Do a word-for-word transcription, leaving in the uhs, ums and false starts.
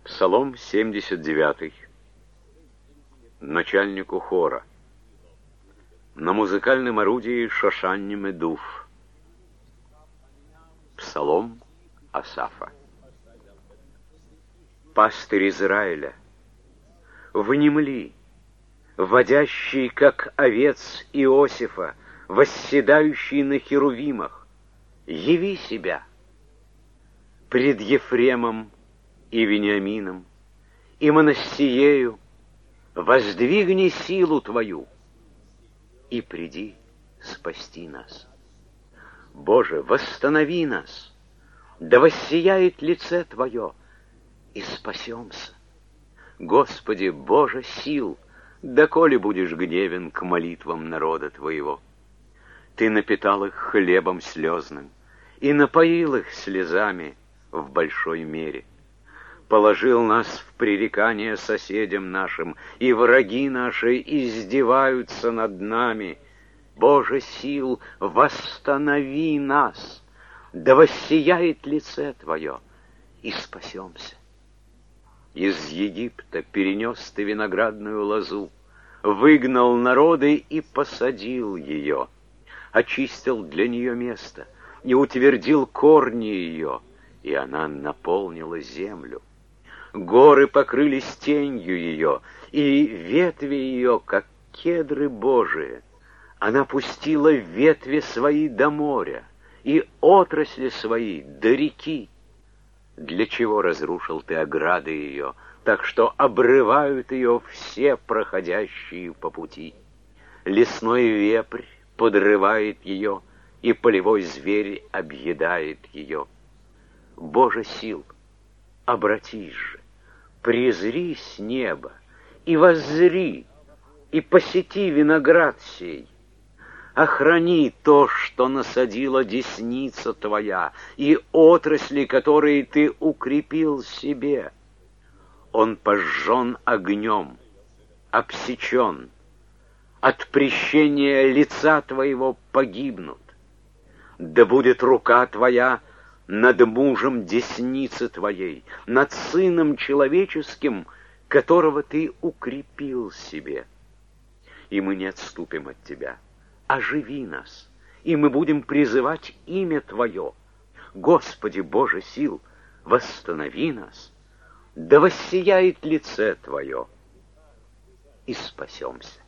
Псалом семьдесят девятый. Начальнику хора. На музыкальном орудии Шошанни Медув. Псалом Асафа. Пастырь Израиля, внемли, водящий, как овец Иосифа, восседающий на херувимах, яви себя пред Ефремом и Вениамином, и Манассиею, воздвигни силу твою, и приди спасти нас. Боже, восстанови нас, да воссияет лице Твое, и спасемся. Господи, Боже сил, доколе будешь гневен к молитвам народа Твоего? Ты напитал их хлебом слезным и напоил их слезами в большой мере. Положил нас в пререкание соседям нашим, и враги наши издеваются над нами. Боже сил, восстанови нас, да воссияет лице Твое, и спасемся. Из Египта перенес Ты виноградную лозу, выгнал народы и посадил ее, очистил для нее место и утвердил корни ее, и она наполнила землю. Горы покрылись тенью ее, и ветви ее, как кедры Божии. Она пустила ветви свои до моря, и отрасли свои до реки. Для чего разрушил ты ограды ее, так что обрывают ее все проходящие по пути? Лесной вепрь подрывает ее, и полевой зверь объедает ее. Боже сил, обратись же, презри с неба, и воззри, и посети виноград сей. Охрани то, что насадила десница Твоя, и отрасли, которые Ты укрепил себе. Он пожжен огнем, обсечен, от прещения лица Твоего погибнут. Да будет рука Твоя над мужем десницы Твоей, над сыном человеческим, которого Ты укрепил себе. И мы не отступим от Тебя. Оживи нас, и мы будем призывать имя Твое. Господи, Боже сил, восстанови нас, да воссияет лице Твое, и спасемся.